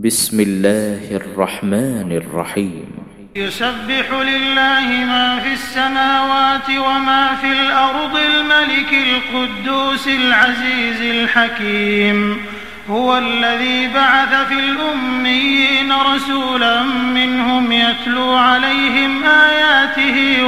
بسم الله الرحمن الرحيم. يسبح لله ما في السماوات وما في الأرض الملك القدوس العزيز الحكيم. هو الذي بعث في الأميين رسولا منهم يتلو عليهم آياته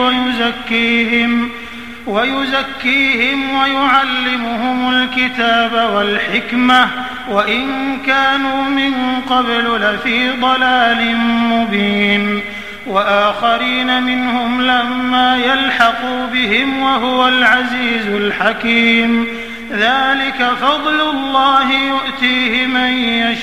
ويزكيهم ويعلمهم الكتاب والحكمة وإن كانوا من قبل لفي ضلال مبين. وآخرين منهم لما يلحقوا بهم وهو العزيز الحكيم. ذلك فضل الله يؤتيه من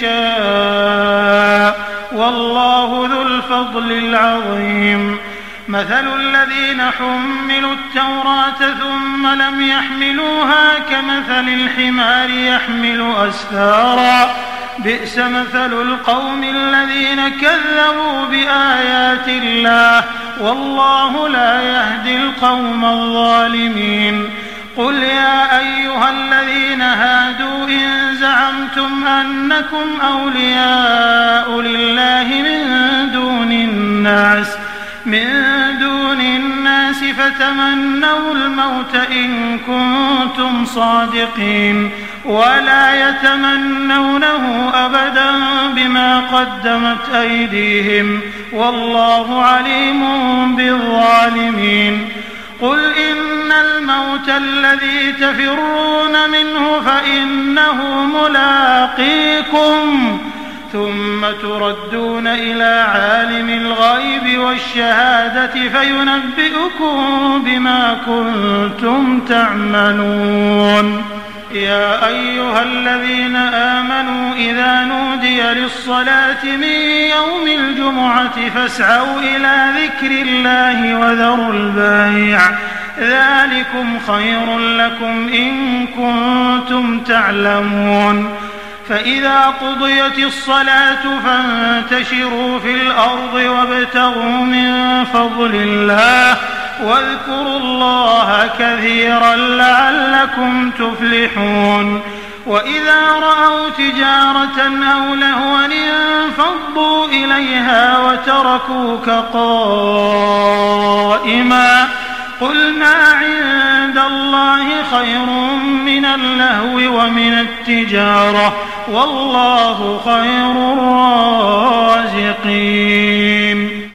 يشاء والله ذو الفضل العظيم. مثل الذين حملوا التوراة ثم لم يحملوها كمثل الحمار يحمل أسفارا بئس مثل القوم الذين كذبوا بآيات الله والله لا يهدي القوم الظالمين. قل يا أيها الذين هادوا إن زعمتم أنكم أولياء لله من دون الناس فتمنوا الموت إن كنتم صادقين ولا يتمنونه أبدا بما قدمت أيديهم والله عليم بالظالمين. قل إن الموت الذي تفرون منه فإنه ملاقيكم ثم تردون إلى عالم الغيب والشهادة فينبئكم بما كنتم تعملون. يا أيها الذين آمنوا إذا نودي للصلاة من يوم الجمعة فاسعوا إلى ذكر الله وذروا البيع ذلكم خير لكم إن كنتم تعلمون. فإذا قضيت الصلاة فانتشروا في الأرض وابتغوا من فضل الله واذكروا الله كثيرا لعلكم تفلحون. وإذا رأوا تجارة أو لهوا انفضوا إليها وتركوك قائما قل ما عند الله خير من اللهو ومن التجارة والله خير الرازقين.